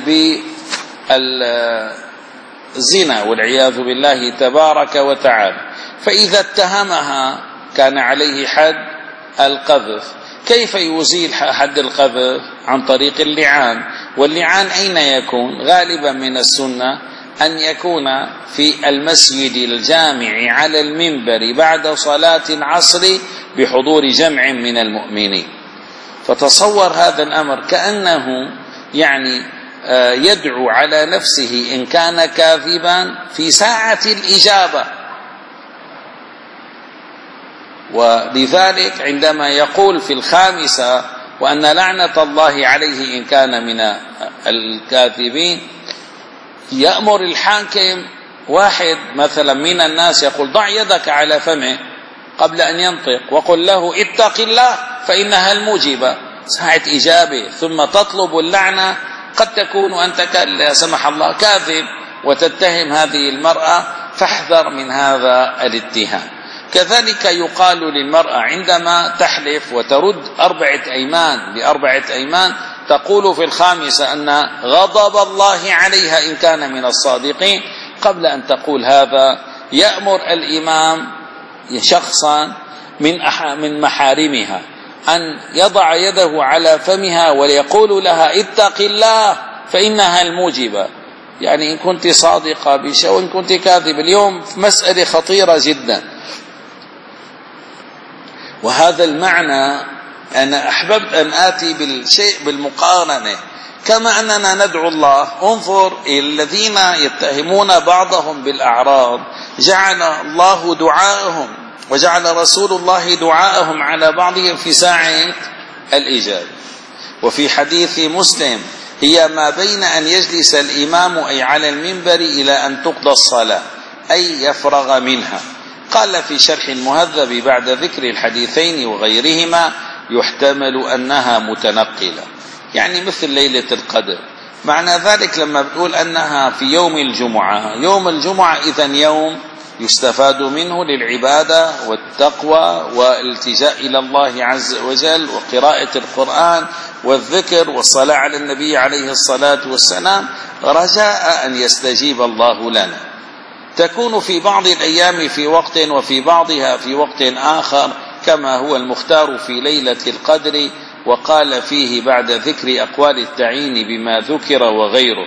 بالزنا والعياذ بالله تبارك وتعالى. فإذا اتهمها كان عليه حد القذف. كيف يزيل حد القذف؟ عن طريق اللعان. واللعان أين يكون؟ غالبا من السنة أن يكون في المسجد الجامع على المنبر بعد صلاة العصر بحضور جمع من المؤمنين. فتصور هذا الأمر كأنه يعني يدعو على نفسه إن كان كاذبا في ساعة الإجابة. ولذلك عندما يقول في الخامسة وأن لعنة الله عليه إن كان من الكاذبين، يأمر الحاكم، واحد مثلا من الناس يقول ضع يدك على فمه قبل أن ينطق وقل له اتق الله فإنها الموجبة، ساعة إجابة، ثم تطلب اللعنة. قد تكون أنت لا سمح الله كاذب وتتهم هذه المرأة، فاحذر من هذا الاتهام. كذلك يقال للمرأة عندما تحلف وترد أربعة أيمان بأربعة أيمان، تقول في الخامسة أن غضب الله عليها إن كان من الصادقين. قبل أن تقول هذا يأمر الإمام شخصا من من محارمها أن يضع يده على فمها ويقول لها اتق الله فإنها الموجبة، يعني إن كنت صادقة بشيء وإن كنت كاذب. اليوم مسألة خطيرة جدا، وهذا المعنى أنا أحببت أن آتي بالشيء بالمقارنة. كما أننا ندعو الله، انظر الذين يتهمون بعضهم بالأعراض جعل الله دعاءهم وجعل رسول الله دعاءهم على بعضهم في ساعة الإجابة. وفي حديث مسلم هي ما بين أن يجلس الإمام أي على المنبر إلى أن تقضى الصلاة أي يفرغ منها. قال في شرح المهذب بعد ذكر الحديثين وغيرهما يحتمل أنها متنقلة، يعني مثل ليلة القدر. معنى ذلك لما بتقول أنها في يوم الجمعة، يوم الجمعة إذن يوم يستفاد منه للعبادة والتقوى والالتجاء إلى الله عز وجل وقراءة القرآن والذكر والصلاة على النبي عليه الصلاة والسلام، رجاء أن يستجيب الله لنا. تكون في بعض الأيام في وقت وفي بعضها في وقت آخر، كما هو المختار في ليلة القدر. وقال فيه بعد ذكر أقوال التعيين بما ذكر وغيره،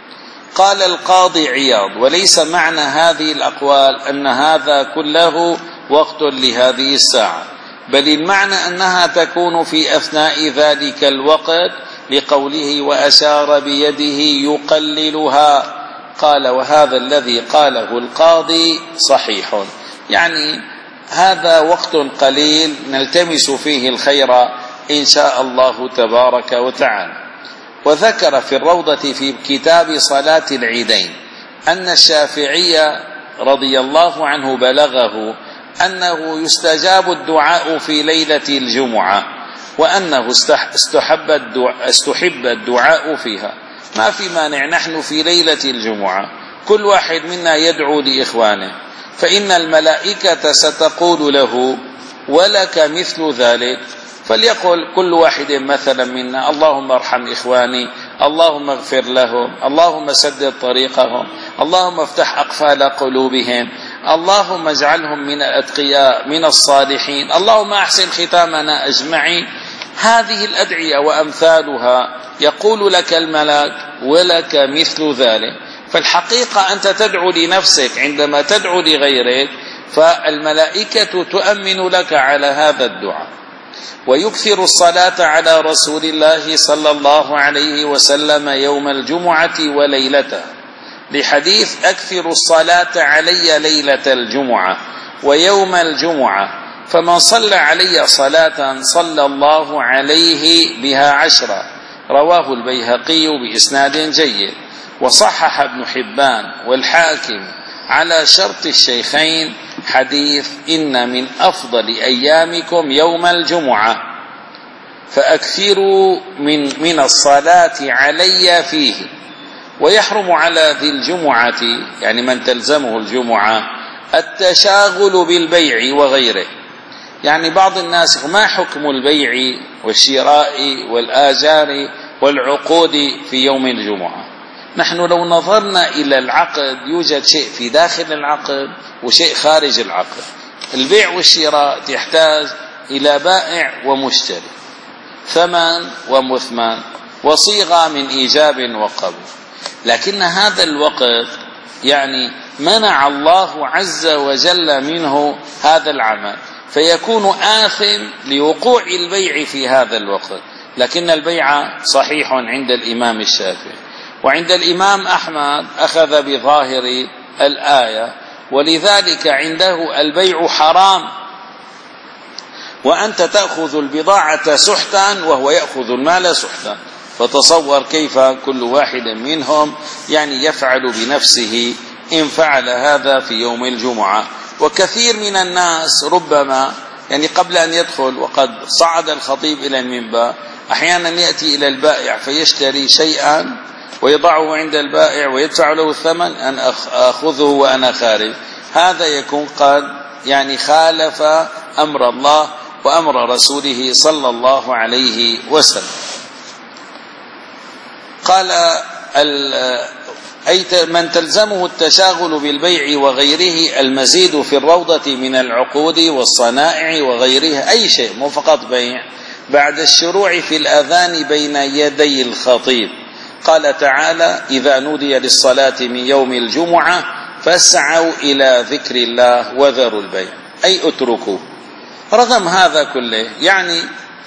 قال القاضي عياض: وليس معنى هذه الأقوال أن هذا كله وقت لهذه الساعة، بل المعنى أنها تكون في أثناء ذلك الوقت، لقوله وأشار بيده يقللها. قال: وهذا الذي قاله القاضي صحيح، يعني هذا وقت قليل نلتمس فيه الخير إن شاء الله تبارك وتعالى. وذكر في الروضة في كتاب صلاة العيدين أن الشافعي رضي الله عنه بلغه أنه يستجاب الدعاء في ليلة الجمعة، وأنه استحب الدعاء, استحب الدعاء فيها. ما في مانع نحن في ليلة الجمعة كل واحد منا يدعو لإخوانه، فإن الملائكة ستقول له ولك مثل ذلك. فليقل كل واحد مثلا منا: اللهم ارحم إخواني، اللهم اغفر لهم، اللهم سدد طريقهم، اللهم افتح أقفال قلوبهم، اللهم اجعلهم من الأتقياء من الصالحين، اللهم أحسن ختامنا أجمعين. هذه الأدعية وأمثالها يقول لك الملاك ولك مثل ذلك. فالحقيقة أنت تدعو لنفسك، عندما تدعو لغيرك فالملائكة تؤمن لك على هذا الدعاء. ويكثر الصلاة على رسول الله صلى الله عليه وسلم يوم الجمعة وليلته، لحديث أكثر الصلاة علي ليلة الجمعة ويوم الجمعة، فمن صلى علي صلاة صلى الله عليه بها عشرة. رواه البيهقي بإسناد جيد، وصحح ابن حبان والحاكم على شرط الشيخين حديث إن من أفضل أيامكم يوم الجمعة فأكثروا من, من الصلاة علي فيه. ويحرم على ذي الجمعة، يعني من تلزمه الجمعة، التشاغل بالبيع وغيره. يعني بعض الناس ما حكم البيع والشراء والآجار والعقود في يوم الجمعة؟ نحن لو نظرنا إلى العقد يوجد شيء في داخل العقد وشيء خارج العقد. البيع والشراء تحتاج إلى بائع ومشتري، ثمن ومثمن، وصيغة من إيجاب وقبول. لكن هذا الوقت يعني منع الله عز وجل منه هذا العمل، فيكون آثم لوقوع البيع في هذا الوقت. لكن البيع صحيح عند الإمام الشافعي، وعند الإمام أحمد أخذ بظاهر الآية، ولذلك عنده البيع حرام، وأنت تأخذ البضاعة سحتا وهو يأخذ المال سحتا. فتصور كيف كل واحد منهم يعني يفعل بنفسه إن فعل هذا في يوم الجمعة. وكثير من الناس ربما يعني قبل أن يدخل وقد صعد الخطيب إلى المنبر أحيانا يأتي إلى البائع فيشتري شيئا ويضعه عند البائع ويدفع له الثمن أن أخذه وأنا خارج. هذا يكون قد يعني خالف أمر الله وأمر رسوله صلى الله عليه وسلم. قال أي من تلزمه التشاغل بالبيع وغيره المزيد في الروضة من العقود والصنائع وغيرها، أي شيء مو فقط بيع، بعد الشروع في الأذان بين يدي الخطيب. قال تعالى إذا نودي للصلاة من يوم الجمعة فاسعوا إلى ذكر الله وذروا البيع، أي اتركوا. رغم هذا كله يعني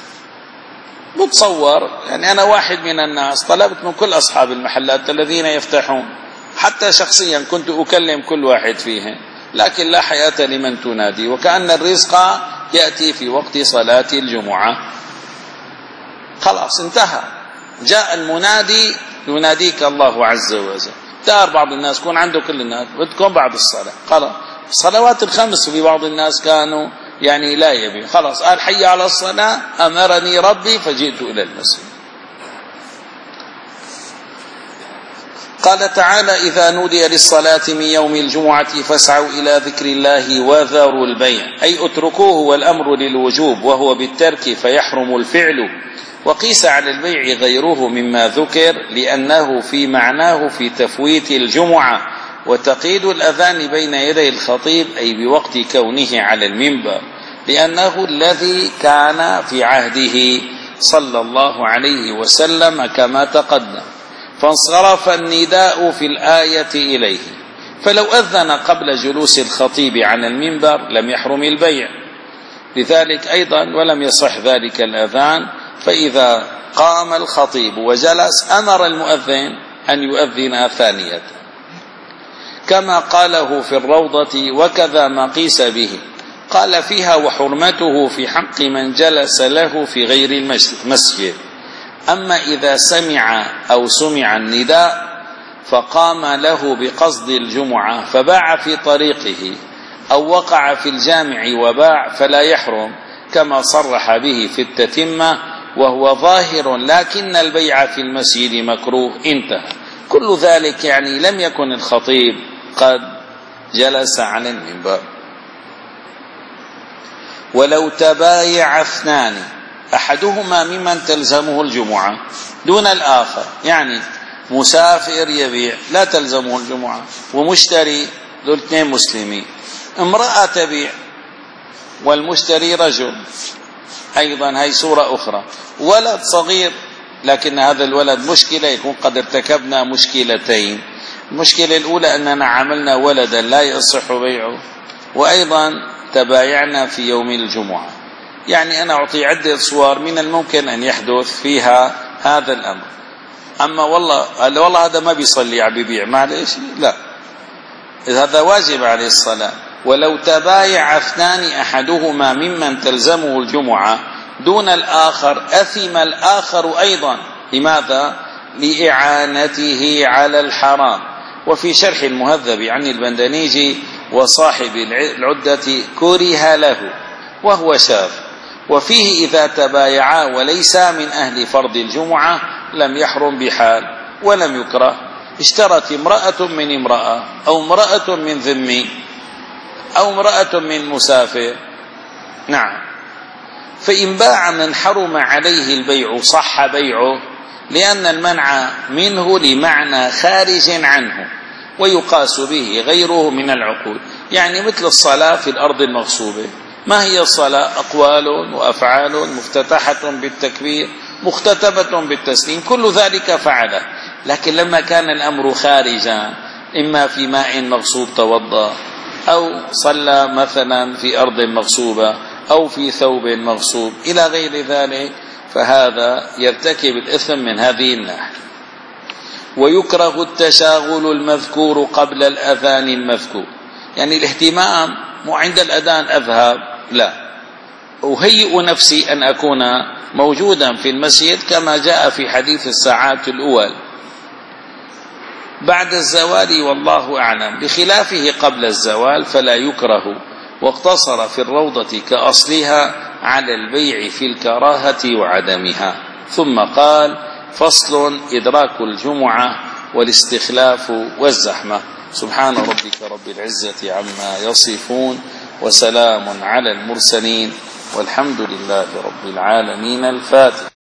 متصور يعني أنا واحد من الناس طلبت من كل أصحاب المحلات الذين يفتحون، حتى شخصيا كنت أكلم كل واحد فيهم، لكن لا حياة لمن تنادي، وكأن الرزق يأتي في وقت صلاة الجمعة. خلاص انتهى، جاء المنادي يناديك الله عز وجل. دار بعض الناس كون عنده كل الناس بدكم بعد الصلاة، خلاص الصلوات الخمس في بعض الناس كانوا يعني لا يبي، خلاص قال حي على الصلاة أمرني ربي فجئت إلى المسجد. قال تعالى إذا نودي للصلاة من يوم الجمعة فاسعوا إلى ذكر الله وذروا البيع، أي اتركوه والأمر للوجوب وهو بالترك فيحرم الفعل. وقيس على البيع غيره مما ذكر لأنه في معناه في تفويت الجمعة. وتقييد الأذان بين يدي الخطيب أي بوقت كونه على المنبر، لأنه الذي كان في عهده صلى الله عليه وسلم كما تقدم، فانصرف النداء في الآية إليه. فلو أذن قبل جلوس الخطيب على المنبر لم يحرم البيع، لذلك أيضا ولم يصح ذلك الأذان. فإذا قام الخطيب وجلس أمر المؤذن أن يؤذن ثانية، كما قاله في الروضة وكذا ما قيس به. قال فيها وحرمته في حق من جلس له في غير المسجد. أما إذا سمع أو سمع النداء فقام له بقصد الجمعة فباع في طريقه أو وقع في الجامع وباع فلا يحرم، كما صرح به في التتمة وهو ظاهر، لكن البيع في المسجد مكروه. انتهى. كل ذلك يعني لم يكن الخطيب قد جلس على المنبر. ولو تبايع اثنان أحدهما ممن تلزمه الجمعة دون الآخر، يعني مسافر يبيع لا تلزمه الجمعة، ومشتري دول اثنين مسلمين، امرأة تبيع والمشتري رجل، أيضا هي صورة أخرى. ولد صغير لكن هذا الولد مشكلة، يكون قد ارتكبنا مشكلتين. المشكلة الأولى أننا عملنا ولدا لا يصح بيعه، وأيضا تبايعنا في يوم الجمعة. يعني أنا أعطي عدة صور من الممكن أن يحدث فيها هذا الأمر. أما والله قال والله هذا ما بيصلي عم بيبيع، معلش لا، هذا واجب عليه الصلاة. ولو تبايع اثنان أحدهما ممن تلزمه الجمعة دون الآخر أثم الآخر أيضا. لماذا؟ لإعانته على الحرام. وفي شرح المهذب عن البندنيجي وصاحب العدة كره له وهو شاذ، وفيه إذا تبايعا وليس من أهل فرض الجمعة لم يحرم بحال ولم يكره. اشترت امرأة من امرأة أو امرأة من ذمي أو امرأة من مسافر، نعم، فإن باع من حرم عليه البيع صح بيعه، لأن المنع منه لمعنى خارج عنه ويقاس به غيره من العقول. يعني مثل الصلاة في الأرض المغصوبة، ما هي الصلاة؟ أقوال وأفعال مفتتحة بالتكبير مختتمة بالتسليم، كل ذلك فعله. لكن لما كان الأمر خارجا، إما في ماء مغصوب توضأ، أو صلى مثلا في أرض مغصوبة، أو في ثوب مغصوب إلى غير ذلك، فهذا يرتكب الإثم من هذه الناحية. ويكره التشاغل المذكور قبل الأذان المذكور، يعني الاهتمام مو عند الأذان أذهب، لا، أهيئ نفسي أن أكون موجودا في المسجد كما جاء في حديث الساعات الأول بعد الزوال والله أعلم، بخلافه قبل الزوال فلا يكره. واقتصر في الروضة كأصلها على البيع في الكراهة وعدمها. ثم قال: فصل: إدراك الجمعة والاستخلاف والزحمة. سبحان ربك رب العزة عما يصفون، وسلام على المرسلين، والحمد لله رب العالمين. الفاتحة.